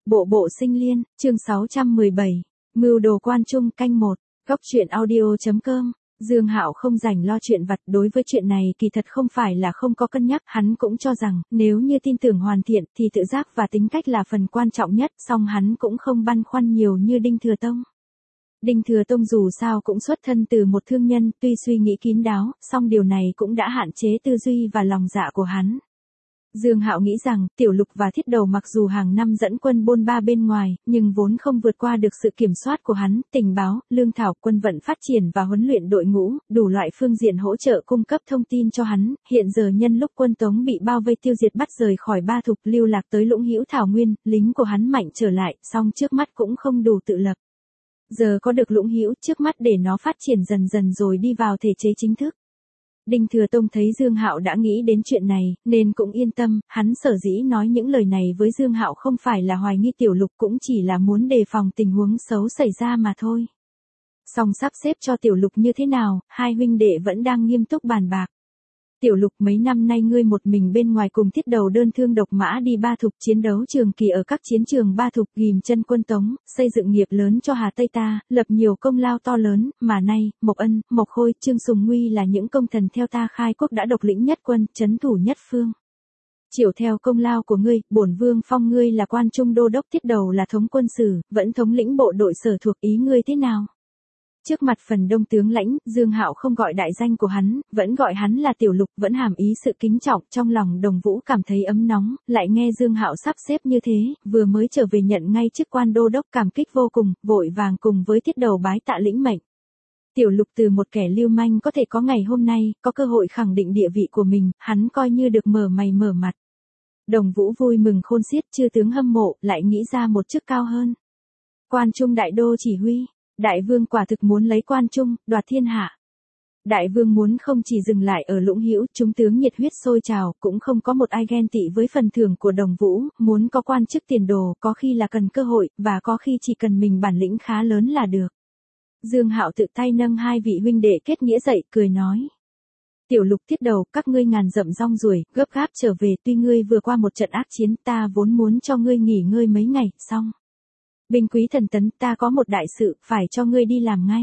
Bộ bộ sinh liên, chương 617, mưu đồ quan trung canh 1, góc truyện audio.com. Dương Hạo không rảnh lo chuyện vặt, đối với chuyện này kỳ thật không phải là không có cân nhắc, hắn cũng cho rằng, nếu như tin tưởng hoàn thiện, thì tự giác và tính cách là phần quan trọng nhất, song hắn cũng không băn khoăn nhiều như Đinh Thừa Tông. Đinh Thừa Tông dù sao cũng xuất thân từ một thương nhân, tuy suy nghĩ kín đáo, song điều này cũng đã hạn chế tư duy và lòng dạ của hắn. Dương Hạo nghĩ rằng, Tiểu Lục và Thiết Đầu mặc dù hàng năm dẫn quân bôn ba bên ngoài, nhưng vốn không vượt qua được sự kiểm soát của hắn, tình báo, lương thảo, quân vận phát triển và huấn luyện đội ngũ, đủ loại phương diện hỗ trợ cung cấp thông tin cho hắn, hiện giờ nhân lúc quân Tống bị bao vây tiêu diệt bắt rời khỏi Ba Thục lưu lạc tới Lũng Hữu Thảo Nguyên, lính của hắn mạnh trở lại, song trước mắt cũng không đủ tự lập. Giờ có được Lũng Hữu trước mắt để nó phát triển dần dần rồi đi vào thể chế chính thức. Đinh Thừa Tông thấy Dương Hạo đã nghĩ đến chuyện này, nên cũng yên tâm, hắn sở dĩ nói những lời này với Dương Hạo không phải là hoài nghi Tiểu Lục, cũng chỉ là muốn đề phòng tình huống xấu xảy ra mà thôi. Song sắp xếp cho Tiểu Lục như thế nào, hai huynh đệ vẫn đang nghiêm túc bàn bạc. Tiểu Lục, mấy năm nay ngươi một mình bên ngoài cùng Thiết Đầu đơn thương độc mã đi Ba Thục chiến đấu trường kỳ ở các chiến trường Ba Thục, ghìm chân quân Tống, xây dựng nghiệp lớn cho Hà Tây ta, lập nhiều công lao to lớn, mà nay, Mộc Ân, Mộc Khôi, Trương Sùng Nguy là những công thần theo ta khai quốc đã độc lĩnh nhất quân, trấn thủ nhất phương. Chiểu theo công lao của ngươi, bổn vương phong ngươi là quan trung đô đốc, Thiết Đầu là thống quân sử, vẫn thống lĩnh bộ đội sở thuộc, ý ngươi thế nào? Trước mặt phần đông tướng lãnh, Dương Hạo không gọi đại danh của hắn, vẫn gọi hắn là Tiểu Lục, vẫn hàm ý sự kính trọng, trong lòng Đồng Vũ cảm thấy ấm nóng, lại nghe Dương Hạo sắp xếp như thế, vừa mới trở về nhận ngay chức quan đô đốc, cảm kích vô cùng, vội vàng cùng với Thiết Đầu bái tạ lĩnh mệnh. Tiểu Lục từ một kẻ lưu manh có thể có ngày hôm nay, có cơ hội khẳng định địa vị của mình, hắn coi như được mở mày mở mặt. Đồng Vũ vui mừng khôn xiết, chư tướng hâm mộ, lại nghĩ ra một chức cao hơn. Quan trung đại đô chỉ huy. Đại vương quả thực muốn lấy quan trung, đoạt thiên hạ. Đại vương muốn không chỉ dừng lại ở Lũng Hữu, chúng tướng nhiệt huyết sôi trào, cũng không có một ai ghen tị với phần thưởng của Đồng Vũ, muốn có quan chức tiền đồ, có khi là cần cơ hội, và có khi chỉ cần mình bản lĩnh khá lớn là được. Dương Hạo tự tay nâng hai vị huynh đệ kết nghĩa dậy, cười nói. Tiểu Lục, Thiết Đầu, các ngươi ngàn dặm rong ruổi, gấp gáp trở về, tuy ngươi vừa qua một trận ác chiến, ta vốn muốn cho ngươi nghỉ ngơi mấy ngày, xong. Binh quý thần tấn, ta có một đại sự, phải cho ngươi đi làm ngay.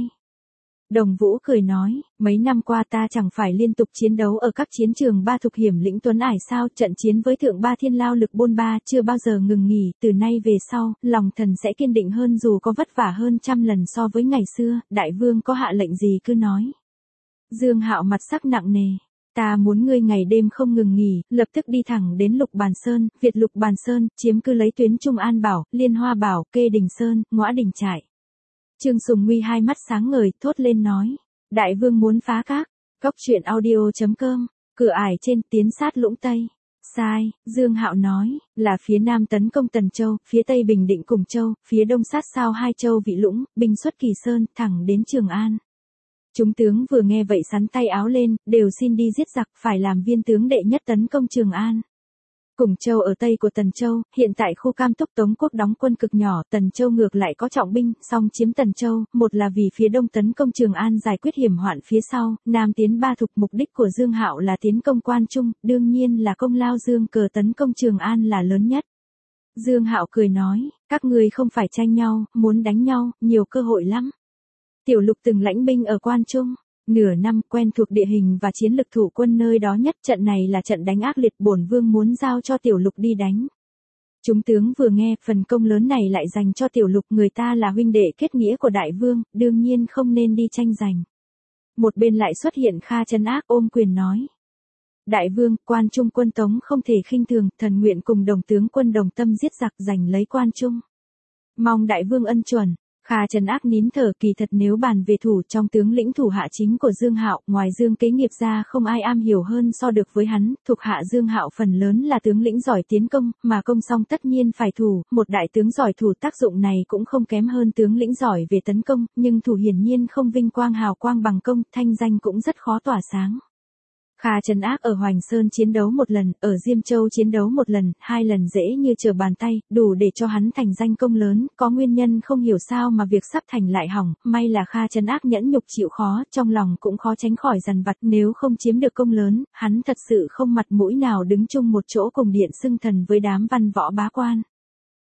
Đồng Vũ cười nói, mấy năm qua ta chẳng phải liên tục chiến đấu ở các chiến trường Ba Thục hiểm lĩnh Tuấn Ải sao, trận chiến với Thượng Ba Thiên lao lực bôn ba, chưa bao giờ ngừng nghỉ, từ nay về sau, lòng thần sẽ kiên định hơn dù có vất vả hơn trăm lần so với ngày xưa, đại vương có hạ lệnh gì cứ nói. Dương Hạo mặt sắc nặng nề. Ta muốn ngươi ngày đêm không ngừng nghỉ, lập tức đi thẳng đến Lục Bàn Sơn, Việt Lục Bàn Sơn, chiếm cứ lấy tuyến Trung An Bảo, Liên Hoa Bảo, Kê Đình Sơn, Ngõa Đình Trại. Trương Sùng Nguy hai mắt sáng ngời, thốt lên nói. Đại vương muốn phá các. Góc truyện audio.com. Cửa ải trên, tiến sát Lũng Tây. Sai, Dương Hạo nói, là phía nam tấn công Tần Châu, phía tây bình định Cùng Châu, phía đông sát sao Hai Châu Vị Lũng, binh xuất Kỳ Sơn, thẳng đến Trường An. Chúng tướng vừa nghe vậy sắn tay áo lên, đều xin đi giết giặc, phải làm viên tướng đệ nhất tấn công Trường An. Cùng Châu ở tây của Tần Châu, hiện tại khu Cam Túc Tống quốc đóng quân cực nhỏ, Tần Châu ngược lại có trọng binh, song chiếm Tần Châu, một là vì phía đông tấn công Trường An giải quyết hiểm hoạn phía sau, nam tiến Ba Thục, mục đích của Dương Hạo là tiến công quan trung, đương nhiên là công lao Dương Cờ tấn công Trường An là lớn nhất. Dương Hạo cười nói, các ngươi không phải tranh nhau, muốn đánh nhau, nhiều cơ hội lắm. Tiểu Lục từng lãnh binh ở quan trung, nửa năm quen thuộc địa hình và chiến lực thủ quân nơi đó nhất, trận này là trận đánh ác liệt, bổn vương muốn giao cho Tiểu Lục đi đánh. Chúng tướng vừa nghe, phần công lớn này lại dành cho Tiểu Lục, người ta là huynh đệ kết nghĩa của đại vương, đương nhiên không nên đi tranh giành. Một bên lại xuất hiện Kha Trấn Ác ôm quyền nói. Đại vương, quan trung quân Tống không thể khinh thường, thần nguyện cùng đồng tướng quân đồng tâm giết giặc giành lấy quan trung. Mong đại vương ân chuẩn. Kha Trấn Ác nín thở, kỳ thật nếu bàn về thủ trong tướng lĩnh thủ hạ chính của Dương Hạo, ngoài Dương Kế Nghiệp ra không ai am hiểu hơn so được với hắn, thuộc hạ Dương Hạo phần lớn là tướng lĩnh giỏi tiến công, mà công xong tất nhiên phải thủ, một đại tướng giỏi thủ tác dụng này cũng không kém hơn tướng lĩnh giỏi về tấn công, nhưng thủ hiển nhiên không vinh quang hào quang bằng công, thanh danh cũng rất khó tỏa sáng. Kha Trấn Ác ở Hoành Sơn chiến đấu một lần, ở Diêm Châu chiến đấu một lần, hai lần dễ như trở bàn tay, đủ để cho hắn thành danh công lớn, có nguyên nhân không hiểu sao mà việc sắp thành lại hỏng, may là Kha Trấn Ác nhẫn nhục chịu khó, trong lòng cũng khó tránh khỏi dằn vặt, nếu không chiếm được công lớn, hắn thật sự không mặt mũi nào đứng chung một chỗ cùng điện xưng thần với đám văn võ bá quan.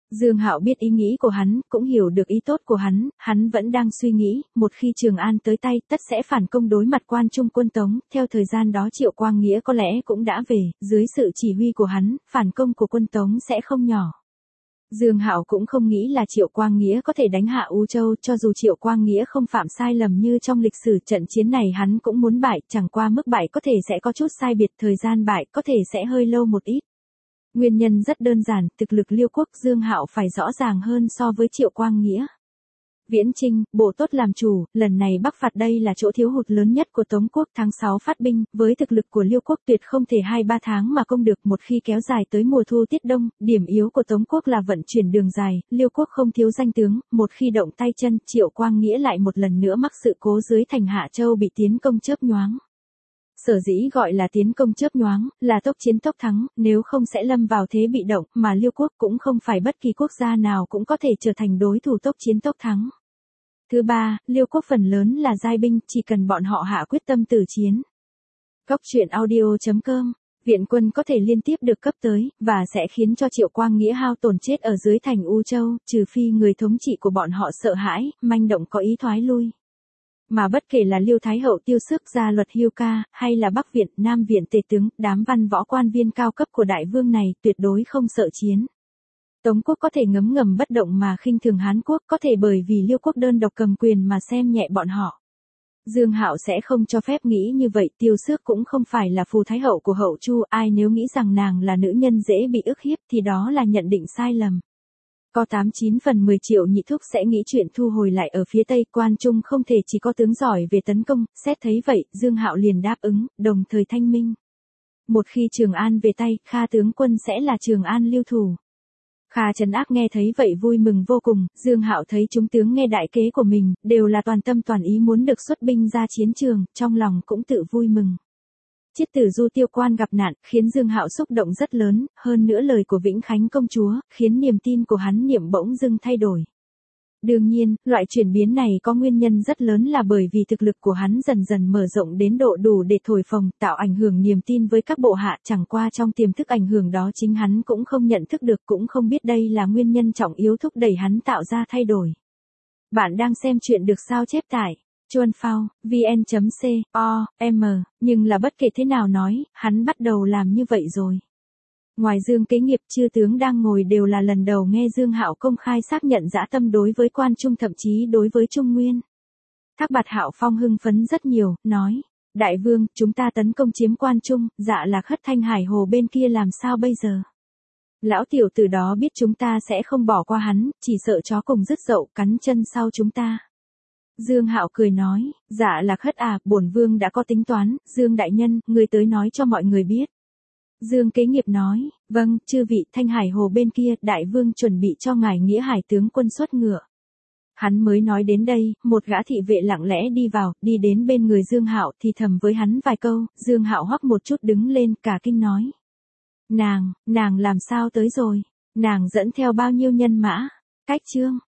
Dương Hạo biết ý nghĩ của hắn, cũng hiểu được ý tốt của hắn vẫn đang suy nghĩ, một khi Trường An tới tay, tất sẽ phản công đối mặt Quan Trung quân Tống, theo thời gian đó Triệu Quang Nghĩa có lẽ cũng đã về, dưới sự chỉ huy của hắn, phản công của quân Tống sẽ không nhỏ. Dương Hạo cũng không nghĩ là Triệu Quang Nghĩa có thể đánh hạ U Châu, cho dù Triệu Quang Nghĩa không phạm sai lầm như trong lịch sử trận chiến này hắn cũng muốn bại, chẳng qua mức bại có thể sẽ có chút sai biệt, thời gian bại có thể sẽ hơi lâu một ít. Nguyên nhân rất đơn giản, thực lực Liêu quốc Dương Hạo phải rõ ràng hơn so với Triệu Quang Nghĩa. Viễn Trinh, bộ tốt làm chủ, lần này Bắc phạt đây là chỗ thiếu hụt lớn nhất của Tống quốc, tháng 6 phát binh, với thực lực của Liêu quốc tuyệt không thể 2-3 tháng mà công được, một khi kéo dài tới mùa thu tiết đông, điểm yếu của Tống quốc là vận chuyển đường dài, Liêu quốc không thiếu danh tướng, một khi động tay chân, Triệu Quang Nghĩa lại một lần nữa mắc sự cố dưới thành Hạ Châu bị tiến công chớp nhoáng. Sở dĩ gọi là tiến công chớp nhoáng, là tốc chiến tốc thắng, nếu không sẽ lâm vào thế bị động, mà Liêu quốc cũng không phải bất kỳ quốc gia nào cũng có thể trở thành đối thủ tốc chiến tốc thắng. Thứ ba, Liêu quốc phần lớn là giai binh, chỉ cần bọn họ hạ quyết tâm tử chiến. Góc truyện audio.com, viện quân có thể liên tiếp được cấp tới, và sẽ khiến cho Triệu Quang Nghĩa hao tổn chết ở dưới thành U Châu, trừ phi người thống trị của bọn họ sợ hãi, manh động có ý thoái lui. Mà bất kể là Liêu Thái Hậu Tiêu Sức ra luật Hưu Ca, hay là Bắc Viện, Nam Viện tề tướng, đám văn võ quan viên cao cấp của đại vương này tuyệt đối không sợ chiến. Tống quốc có thể ngấm ngầm bất động mà khinh thường Hán quốc, có thể bởi vì Liêu quốc đơn độc cầm quyền mà xem nhẹ bọn họ. Dương Hạo sẽ không cho phép nghĩ như vậy, Tiêu Sức cũng không phải là phù thái hậu của Hậu Chu, ai nếu nghĩ rằng nàng là nữ nhân dễ bị ức hiếp thì đó là nhận định sai lầm. Có 89 phần 10 Triệu Nhị Thúc sẽ nghĩ chuyện thu hồi lại ở phía Tây, Quan Trung không thể chỉ có tướng giỏi về tấn công, xét thấy vậy, Dương Hạo liền đáp ứng, đồng thời thanh minh. Một khi Trường An về tay, Kha tướng quân sẽ là Trường An lưu thủ. Kha Trấn Ác nghe thấy vậy vui mừng vô cùng, Dương Hạo thấy chúng tướng nghe đại kế của mình, đều là toàn tâm toàn ý muốn được xuất binh ra chiến trường, trong lòng cũng tự vui mừng. Chiết tử Du Tiêu Quan gặp nạn, khiến Dương Hạo xúc động rất lớn, hơn nữa lời của Vĩnh Khánh công chúa, khiến niềm tin của hắn niệm bỗng dưng thay đổi. Đương nhiên, loại chuyển biến này có nguyên nhân rất lớn là bởi vì thực lực của hắn dần dần mở rộng đến độ đủ để thổi phồng, tạo ảnh hưởng niềm tin với các bộ hạ, chẳng qua trong tiềm thức ảnh hưởng đó chính hắn cũng không nhận thức được, cũng không biết đây là nguyên nhân trọng yếu thúc đẩy hắn tạo ra thay đổi. Bạn đang xem chuyện được sao chép tải Chuan Phao, vn.com, nhưng là bất kể thế nào nói, hắn bắt đầu làm như vậy rồi. Ngoài Dương Kế Nghiệp, chư tướng đang ngồi đều là lần đầu nghe Dương Hạo công khai xác nhận dã tâm đối với Quan Trung, thậm chí đối với Trung Nguyên. Thác Bạt Hạo Phong hưng phấn rất nhiều, nói, Đại vương, chúng ta tấn công chiếm Quan Trung, Dạ Lạc Hất Thanh Hải Hồ bên kia làm sao bây giờ? Lão tiểu tử đó biết chúng ta sẽ không bỏ qua hắn, chỉ sợ chó cùng rứt dậu cắn chân sau chúng ta. Dương Hạo cười nói, Dạ Lạc Hất à, bổn vương đã có tính toán, Dương đại nhân, người tới nói cho mọi người biết. Dương Kế Nghiệp nói, vâng, chư vị, Thanh Hải Hồ bên kia, đại vương chuẩn bị cho ngài Nghĩa Hải tướng quân xuất ngựa. Hắn mới nói đến đây, một gã thị vệ lặng lẽ đi vào, đi đến bên người Dương Hạo thì thầm với hắn vài câu, Dương Hạo hoắc một chút đứng lên, cả kinh nói. Nàng làm sao tới rồi? Nàng dẫn theo bao nhiêu nhân mã? Cách chương